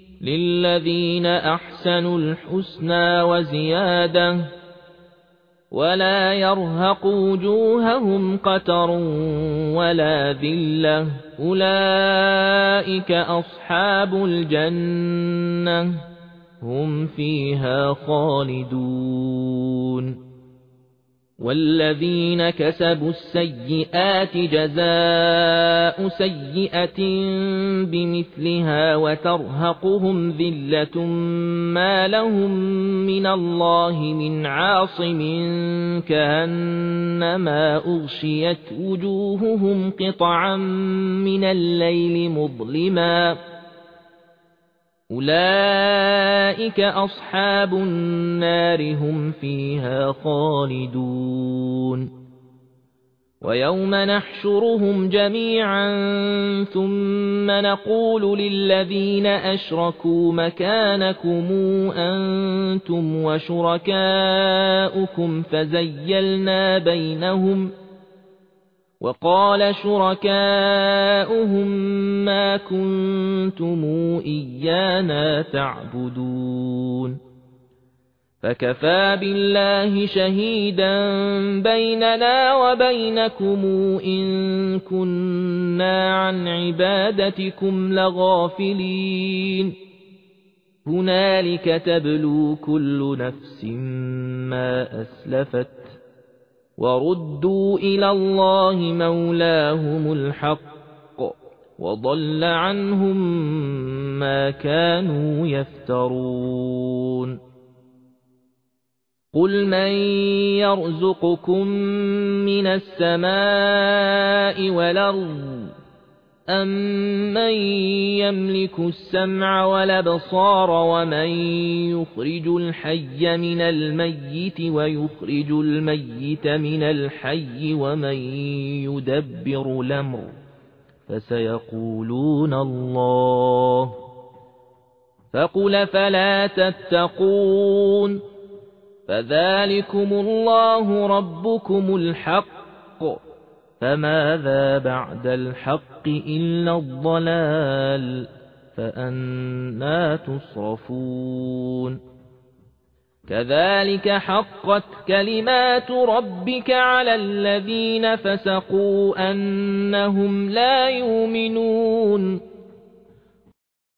للذين أحسنوا الحسنى وزيادة ولا يرهق وجوههم قتر ولا ذلة أولئك أصحاب الجنة هم فيها خالدون والذين كسبوا السيئات جزاء سيئة بمثلها وترهقهم ذلة ما لهم من الله من عاصم كأنما أغشيت وجوههم قطعا من الليل مظلما أولئك أصحاب النار هم فيها خالدون ويوم نحشرهم جميعا ثم نقول للذين أشركوا مكانكم أنتم وشركاؤكم فزيلنا بينهم وقال شركاؤهم ما كنتم إيانا تعبدون فكفى بالله شهيدا بيننا وبينكم إن كنا عن عبادتكم لغافلين هنالك تبلو كل نفس ما أسلفت وردوا إلى الله مولاهم الحق وضل عنهم ما كانوا يفترون قل من يرزقكم من السماء والأرض أَمَّن يَمْلِكُ السَّمْعَ وَالْأَبْصَارَ وَمَن يُخْرِجُ الْحَيَّ مِنَ الْمَيِّتِ وَيُخْرِجُ الْمَيِّتَ مِنَ الْحَيِّ وَمَن يُدَبِّرُ الْأَمْرَ فَسَيَقُولُونَ اللَّهُ فَقُلْ فَلَا تَتَّقُونَ فَذَلِكُمُ اللَّهُ رَبُّكُمُ الْحَقُّ فماذا بعد الحق إلا الضلال فأنى تصرفون كذلك حقت كلمات ربك على الذين فسقوا أنهم لا يؤمنون